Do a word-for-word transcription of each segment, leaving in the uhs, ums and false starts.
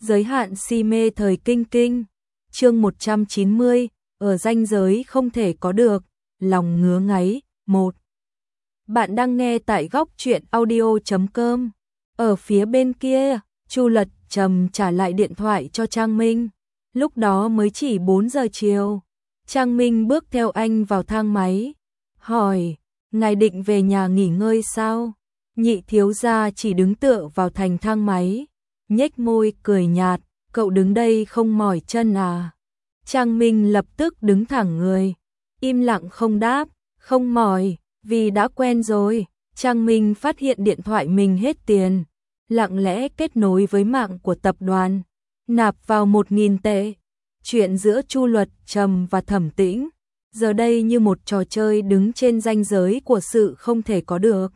Giới hạn si mê thời kinh kinh. Chương một trăm chín mươi, ở ranh giới không thể có được, lòng ngứa ngáy. Một. Bạn đang nghe tại góc truyện audio chấm com. Ở phía bên kia, Chu Lật Trầm trả lại điện thoại cho Trang Minh. Lúc đó mới chỉ bốn giờ chiều. Trang Minh bước theo anh vào thang máy, hỏi: "Ngài định về nhà nghỉ ngơi sao?" Nhị thiếu gia chỉ đứng tựa vào thành thang máy, nhếch môi cười nhạt: "Cậu đứng đây không mỏi chân à?" Trang Minh lập tức đứng thẳng người, im lặng không đáp. "Không mỏi, vì đã quen rồi." Trang Minh phát hiện điện thoại mình hết tiền, lặng lẽ kết nối với mạng của tập đoàn, nạp vào một nghìn tệ. Chuyện giữa Chu Luật Trầm và Thẩm Tĩnh giờ đây như một trò chơi đứng trên ranh giới của sự không thể có được.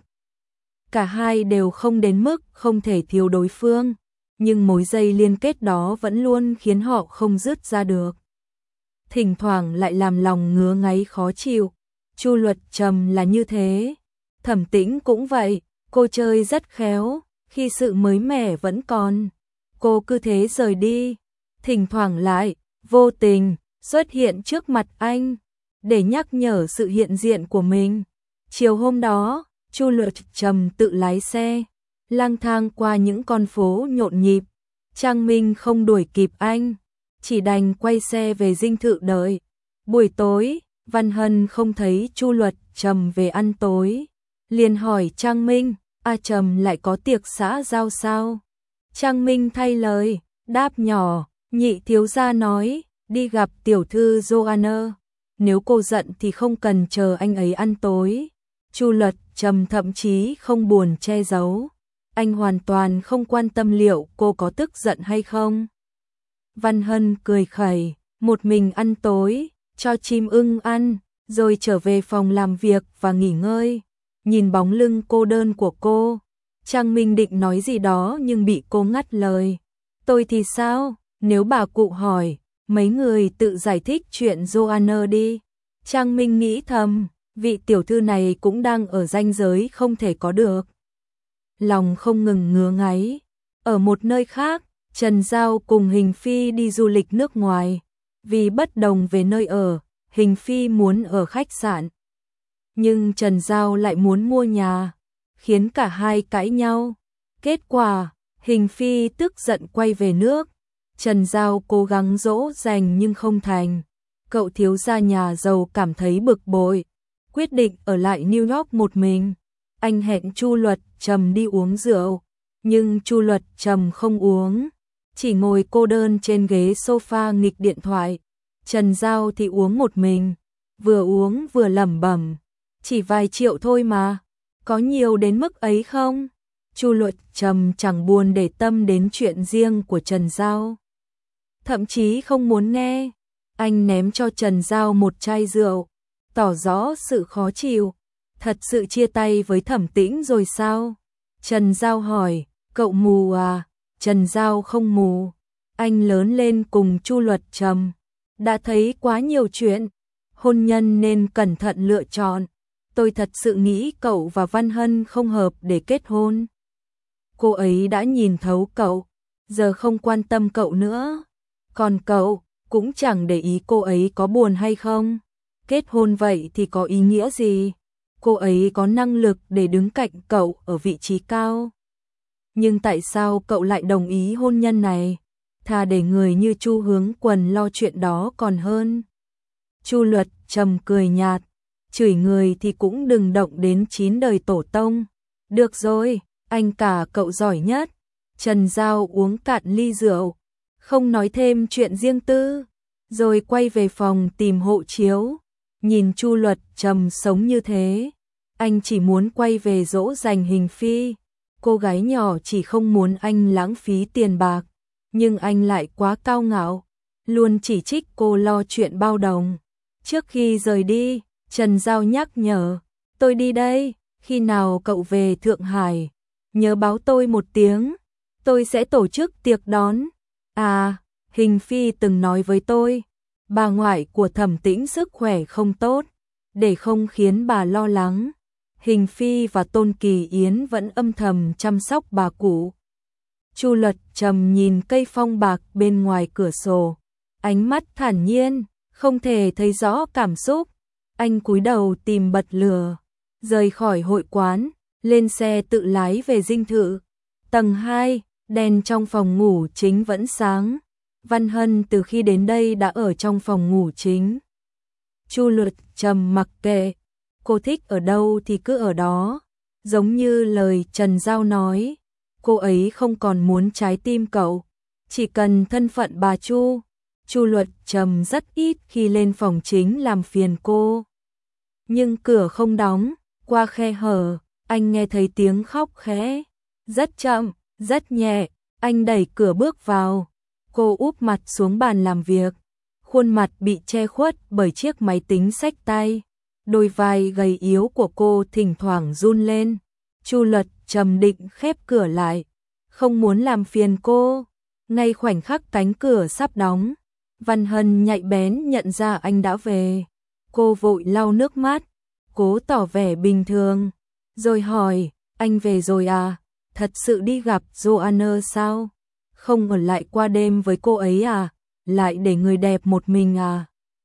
Cả hai đều không đến mức không thể thiếu đối phương, nhưng mối dây liên kết đó vẫn luôn khiến họ không dứt ra được. Thỉnh thoảng lại làm lòng ngứa ngáy khó chịu. Chu Luật Trầm là như thế, Thẩm Tĩnh cũng vậy. Cô chơi rất khéo, khi sự mới mẻ vẫn còn, cô cứ thế rời đi, thỉnh thoảng lại vô tình xuất hiện trước mặt anh để nhắc nhở sự hiện diện của mình. Chiều hôm đó, Chu Luật Trầm tự lái xe lang thang qua những con phố nhộn nhịp. Trang Minh không đuổi kịp anh, chỉ đành quay xe về dinh thự đợi. Buổi tối, Văn Hân không thấy Chu Luật Trầm về ăn tối, liền hỏi Trang Minh: "A Trầm lại có tiệc xã giao sao?" Trang Minh thay lời, đáp nhỏ: "Nhị thiếu gia nói đi gặp tiểu thư Joanna, nếu cô giận thì không cần chờ anh ấy ăn tối." Chu Luật Trầm thậm chí không buồn che giấu, anh hoàn toàn không quan tâm liệu cô có tức giận hay không. Văn Hân cười khẩy: "Một mình ăn tối, cho chim ưng ăn, rồi trở về phòng làm việc và nghỉ ngơi." Nhìn bóng lưng cô đơn của cô, Trang Minh định nói gì đó nhưng bị cô ngắt lời. "Tôi thì sao? Nếu bà cụ hỏi, mấy người tự giải thích chuyện Joanna đi." Trang Minh nghĩ thầm, vị tiểu thư này cũng đang ở ranh giới không thể có được. Lòng không ngừng ngứa ngáy. Ở một nơi khác, Trần Giao cùng Hình Phi đi du lịch nước ngoài. Vì bất đồng về nơi ở, Hình Phi muốn ở khách sạn, nhưng Trần Giao lại muốn mua nhà, khiến cả hai cãi nhau. Kết quả, Hình Phi tức giận quay về nước. Trần Giao cố gắng dỗ dành nhưng không thành. Cậu thiếu gia nhà giàu cảm thấy bực bội, quyết định ở lại New York một mình. Anh hẹn Chu Luật Trầm đi uống rượu, nhưng Chu Luật Trầm không uống, chỉ ngồi cô đơn trên ghế sofa nghịch điện thoại. Trần Giao thì uống một mình, vừa uống vừa lẩm bẩm: "Chỉ vài triệu thôi mà, có nhiều đến mức ấy không?" Chu Luật Trầm chẳng buồn để tâm đến chuyện riêng của Trần Giao, thậm chí không muốn nghe. Anh ném cho Trần Giao một chai rượu, tỏ rõ sự khó chịu. "Thật sự chia tay với Thẩm Tĩnh rồi sao?" Trần Giao hỏi. "Cậu mù à?" Trần Giao không mù, anh lớn lên cùng Chu Luật Trầm, đã thấy quá nhiều chuyện, hôn nhân nên cẩn thận lựa chọn. "Tôi thật sự nghĩ cậu và Văn Hân không hợp để kết hôn. Cô ấy đã nhìn thấu cậu, giờ không quan tâm cậu nữa. Còn cậu cũng chẳng để ý cô ấy có buồn hay không. Kết hôn vậy thì có ý nghĩa gì? Cô ấy có năng lực để đứng cạnh cậu ở vị trí cao. Nhưng tại sao cậu lại đồng ý hôn nhân này? Thà để người như Chu Hướng Quần lo chuyện đó còn hơn." Chu Luật Trầm cười nhạt: "Chửi người thì cũng đừng động đến chín đời tổ tông." "Được rồi, anh cả cậu giỏi nhất." Trần Giao uống cạn ly rượu, không nói thêm chuyện riêng tư, rồi quay về phòng tìm hộ chiếu. Nhìn Chu Luật Trầm sống như thế, anh chỉ muốn quay về dỗ dành Hình Phi. Cô gái nhỏ chỉ không muốn anh lãng phí tiền bạc, nhưng anh lại quá cao ngạo, luôn chỉ trích cô lo chuyện bao đồng. Trước khi rời đi, Trần Giao nhắc nhở: "Tôi đi đây, khi nào cậu về Thượng Hải, nhớ báo tôi một tiếng, tôi sẽ tổ chức tiệc đón." "À, Hình Phi từng nói với tôi, bà ngoại của Thẩm Tĩnh sức khỏe không tốt, để không khiến bà lo lắng, Hình Phi và Tôn Kỳ Yến vẫn âm thầm chăm sóc bà cụ." Chu Luật Trầm nhìn cây phong bạc bên ngoài cửa sổ, ánh mắt thản nhiên, không thể thấy rõ cảm xúc. Anh cúi đầu tìm bật lửa, rời khỏi hội quán, lên xe tự lái về dinh thự. Tầng hai, đèn trong phòng ngủ chính vẫn sáng. Văn Hân từ khi đến đây đã ở trong phòng ngủ chính. Chu Luật Trầm mặc kệ, cô thích ở đâu thì cứ ở đó. Giống như lời Trần Giao nói, cô ấy không còn muốn trái tim cậu, chỉ cần thân phận bà Chu. Chu Luật Trầm rất ít khi lên phòng chính làm phiền cô. Nhưng cửa không đóng, qua khe hở, anh nghe thấy tiếng khóc khẽ. Rất chậm, rất nhẹ, anh đẩy cửa bước vào. Cô úp mặt xuống bàn làm việc, khuôn mặt bị che khuất bởi chiếc máy tính xách tay. Đôi vai gầy yếu của cô thỉnh thoảng run lên. Chu Luật Trầm định khép cửa lại, không muốn làm phiền cô. Ngay khoảnh khắc cánh cửa sắp đóng, Văn Hân nhạy bén nhận ra anh đã về. Cô vội lau nước mắt, cố tỏ vẻ bình thường, rồi hỏi, anh về rồi à? Thật sự đi gặp Joanna sao? Không ở lại qua đêm với cô ấy à? Lại để người đẹp một mình à?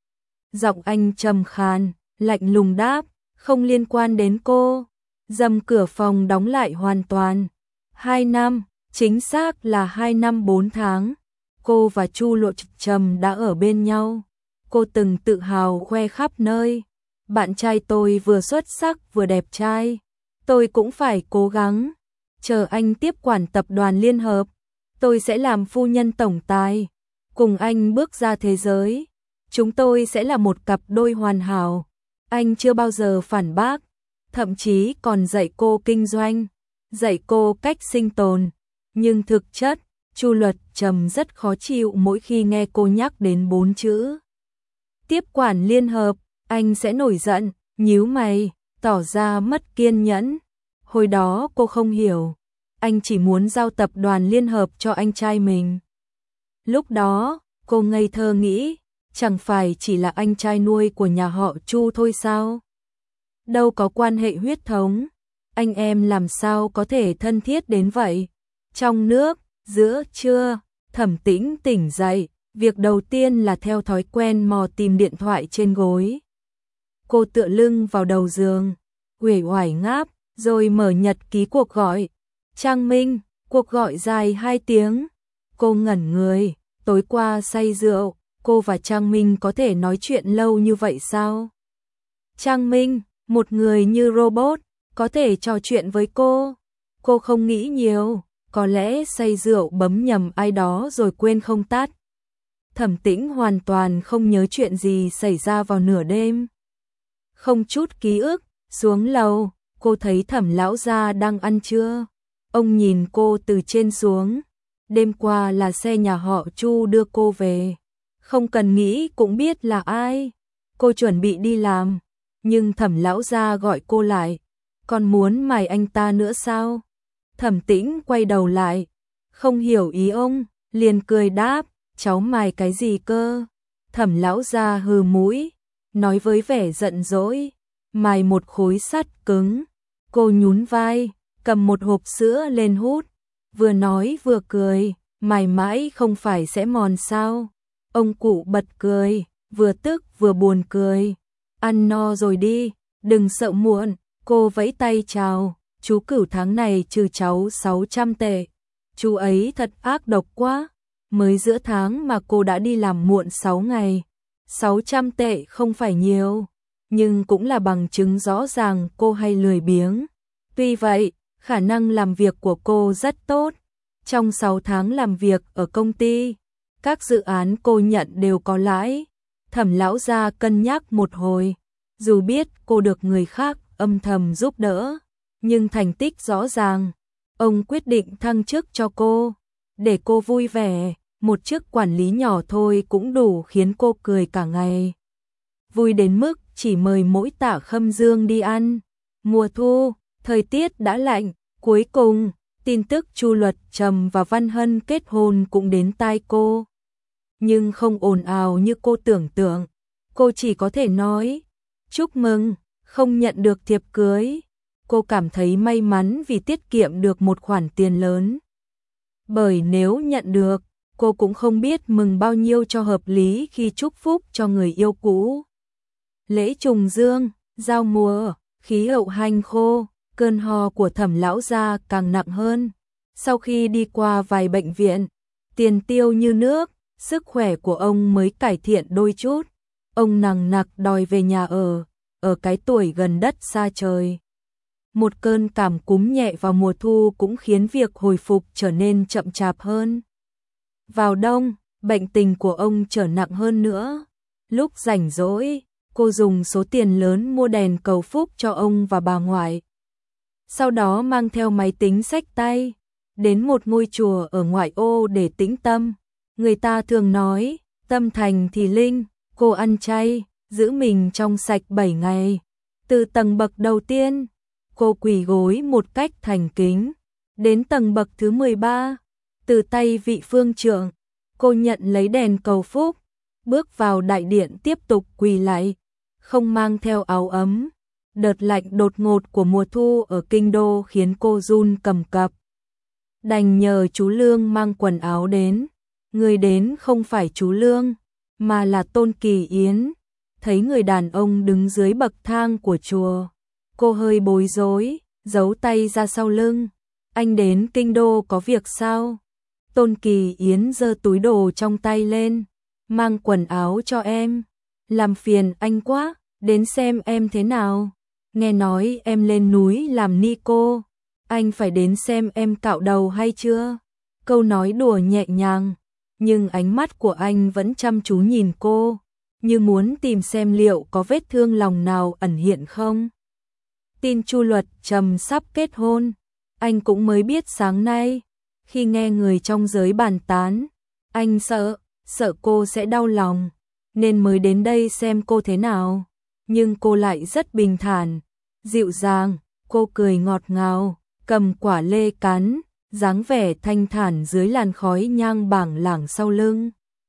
Giọng anh trầm khàn, lạnh lùng đáp, không liên quan đến cô. Dầm cửa phòng đóng lại hoàn toàn. Hai năm, chính xác là hai năm bốn tháng. Cô và Chu Luật Trầm đã ở bên nhau. Cô từng tự hào khoe khắp nơi. Bạn trai tôi vừa xuất sắc vừa đẹp trai. Tôi cũng phải cố gắng. Chờ anh tiếp quản tập đoàn Liên Hợp, tôi sẽ làm phu nhân tổng tài. Cùng anh bước ra thế giới. Chúng tôi sẽ là một cặp đôi hoàn hảo. Anh chưa bao giờ phản bác, thậm chí còn dạy cô kinh doanh, dạy cô cách sinh tồn. Nhưng thực chất, Chu Luật Trầm rất khó chịu mỗi khi nghe cô nhắc đến bốn chữ tiếp quản Liên Hợp. Anh sẽ nổi giận, nhíu mày, tỏ ra mất kiên nhẫn. Hồi đó cô không hiểu, anh chỉ muốn giao tập đoàn Liên Hợp cho anh trai mình. Lúc đó, cô ngây thơ nghĩ, chẳng phải chỉ là anh trai nuôi của nhà họ Chu thôi sao? Đâu có quan hệ huyết thống, anh em làm sao có thể thân thiết đến vậy? Trong nước, giữa trưa, Thẩm Tĩnh tỉnh dậy, việc đầu tiên là theo thói quen mò tìm điện thoại trên gối. Cô tựa lưng vào đầu giường, uể oải ngáp, rồi mở nhật ký cuộc gọi. Trang Minh, cuộc gọi dài hai tiếng. Cô ngẩn người, tối qua say rượu, cô và Trang Minh có thể nói chuyện lâu như vậy sao? Trang Minh, một người như robot, có thể trò chuyện với cô. Cô không nghĩ nhiều, có lẽ say rượu bấm nhầm ai đó rồi quên không tắt. Thẩm Tĩnh hoàn toàn không nhớ chuyện gì xảy ra vào nửa đêm. Không chút ký ức, xuống lầu, cô thấy Thẩm lão gia đang ăn trưa. Ông nhìn cô từ trên xuống. Đêm qua là xe nhà họ Chu đưa cô về. Không cần nghĩ cũng biết là ai. Cô chuẩn bị đi làm, nhưng Thẩm lão gia gọi cô lại. Còn muốn mài anh ta nữa sao? Thẩm Tĩnh quay đầu lại, không hiểu ý ông, liền cười đáp, cháu mài cái gì cơ? Thẩm lão gia hừ mũi, nói với vẻ giận dỗi, mài một khối sắt cứng. Cô nhún vai, cầm một hộp sữa lên hút, vừa nói vừa cười, mài mãi không phải sẽ mòn sao? Ông cụ bật cười, vừa tức vừa buồn cười. Ăn no rồi đi, đừng sợ muộn. Cô vẫy tay chào, chú Cửu tháng này trừ cháu sáu trăm tệ. Chú ấy thật ác độc quá, mới giữa tháng mà cô đã đi làm muộn sáu ngày. sáu trăm tệ không phải nhiều, nhưng cũng là bằng chứng rõ ràng cô hay lười biếng. Tuy vậy, khả năng làm việc của cô rất tốt. Trong sáu tháng làm việc ở công ty, các dự án cô nhận đều có lãi. Thẩm lão gia cân nhắc một hồi, dù biết cô được người khác âm thầm giúp đỡ, nhưng thành tích rõ ràng, ông quyết định thăng chức cho cô, để cô vui vẻ. Một chức quản lý nhỏ thôi cũng đủ khiến cô cười cả ngày. Vui đến mức chỉ mời mỗi Tạ Khâm Dương đi ăn. Mùa thu, thời tiết đã lạnh, cuối cùng, tin tức Chu Luật Trầm và Văn Hân kết hôn cũng đến tai cô. Nhưng không ồn ào như cô tưởng tượng, cô chỉ có thể nói, chúc mừng, không nhận được thiệp cưới. Cô cảm thấy may mắn vì tiết kiệm được một khoản tiền lớn. Bởi nếu nhận được, cô cũng không biết mừng bao nhiêu cho hợp lý khi chúc phúc cho người yêu cũ. Lễ trùng dương, giao mùa, khí hậu hanh khô, cơn ho của Thẩm lão gia càng nặng hơn. Sau khi đi qua vài bệnh viện, tiền tiêu như nước, sức khỏe của ông mới cải thiện đôi chút. Ông nằng nặc đòi về nhà ở, ở cái tuổi gần đất xa trời. Một cơn cảm cúm nhẹ vào mùa thu cũng khiến việc hồi phục trở nên chậm chạp hơn. Vào đông, bệnh tình của ông trở nặng hơn nữa. Lúc rảnh rỗi, cô dùng số tiền lớn mua đèn cầu phúc cho ông và bà ngoại. Sau đó mang theo máy tính xách tay, đến một ngôi chùa ở ngoại ô để tĩnh tâm. Người ta thường nói, tâm thành thì linh, cô ăn chay, giữ mình trong sạch bảy ngày. Từ tầng bậc đầu tiên, cô quỳ gối một cách thành kính. Đến tầng bậc thứ mười ba, từ tay vị phương trưởng, cô nhận lấy đèn cầu phúc, bước vào đại điện tiếp tục quỳ lạy, không mang theo áo ấm. Đợt lạnh đột ngột của mùa thu ở kinh đô khiến cô run cầm cập. Đành nhờ chú Lương mang quần áo đến. Người đến không phải chú Lương, mà là Tôn Kỳ Yến. Thấy người đàn ông đứng dưới bậc thang của chùa, cô hơi bối rối, giấu tay ra sau lưng. Anh đến kinh đô có việc sao? Tôn Kỳ Yến giơ túi đồ trong tay lên, mang quần áo cho em. Làm phiền anh quá, đến xem em thế nào. Nghe nói em lên núi làm ni cô, anh phải đến xem em cạo đầu hay chưa? Câu nói đùa nhẹ nhàng, nhưng ánh mắt của anh vẫn chăm chú nhìn cô, như muốn tìm xem liệu có vết thương lòng nào ẩn hiện không. Tin Chu Luật Trầm sắp kết hôn, anh cũng mới biết sáng nay. Khi nghe người trong giới bàn tán, anh sợ, sợ cô sẽ đau lòng, nên mới đến đây xem cô thế nào. Nhưng cô lại rất bình thản, dịu dàng, cô cười ngọt ngào, cầm quả lê cắn, dáng vẻ thanh thản dưới làn khói nhang bảng lảng sau lưng.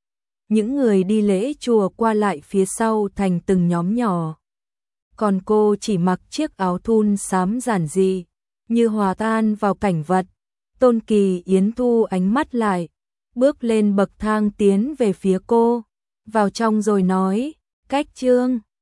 Những người đi lễ chùa qua lại phía sau thành từng nhóm nhỏ. Còn cô chỉ mặc chiếc áo thun xám giản dị, như hòa tan vào cảnh vật. Tôn Kỳ Yến thu ánh mắt lại, bước lên bậc thang tiến về phía cô, vào trong rồi nói, Cách Trương,